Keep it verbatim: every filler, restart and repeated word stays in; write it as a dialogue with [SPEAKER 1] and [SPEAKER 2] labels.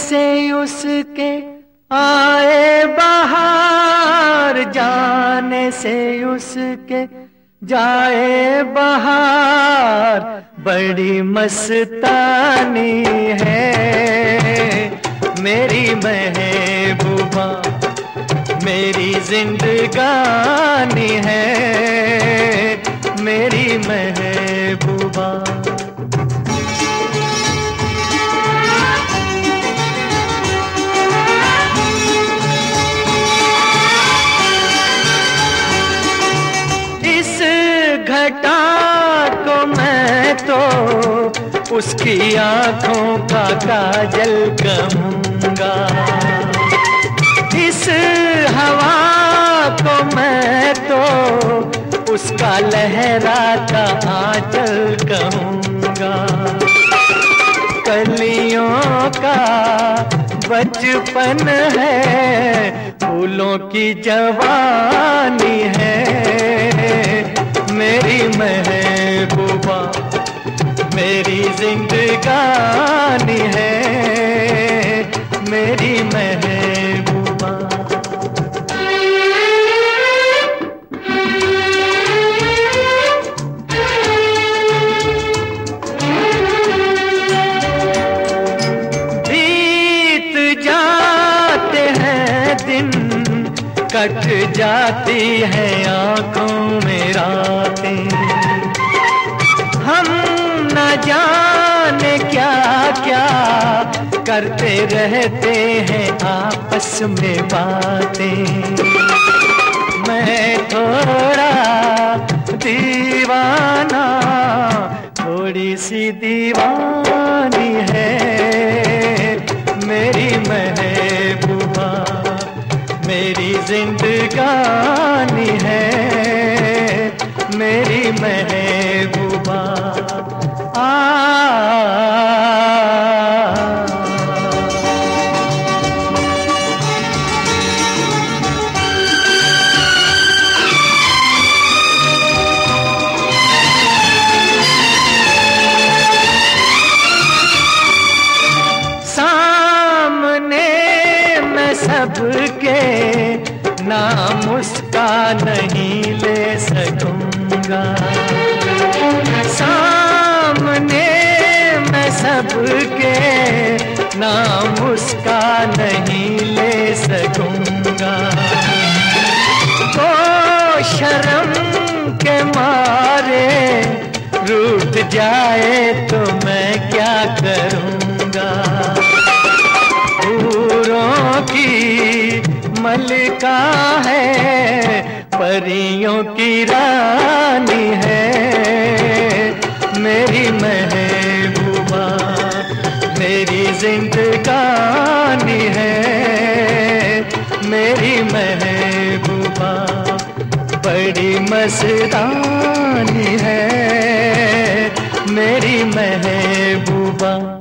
[SPEAKER 1] से उसके आए बहार, जाने से उसके जाए बहार। बड़ी मस्तानी है मेरी महबूबा, मेरी जिंदगानी है मेरी महबूबा। इस घटा को मैं तो उसकी आंखों का काजल कहूँगा, इस हवा को मैं तो उसका लहराता आंचल कहूँगा। कलियों का बचपन है, फूलों की जवानी है मेरी महबूबा, मेरी जिंदगानी है मेरी महबूबा। बीत जाते हैं दिन, कट जाती है आंखों में रातें, हम न जाने क्या क्या करते रहते हैं आपस में बातें। मैं थोड़ा दीवाना, थोड़ी सी दीवानी है मेरी महबूबा, मेरी जिंदगानी है मेरी महबूबा। सामने मैं सबके नाम उसका नहीं ले सकूंगा, सामने मैं सबके नाम उसका नहीं ले सकूंगा। तो शर्म के मारे रूठ जाए तो मैं क्या करूंगा। हूरों की मलिका है, परियों की रानी है मेरी महबूबा, मेरी जिंदगानी है मेरी महबूबा। बड़ी मस्तानी है मेरी महबूबा।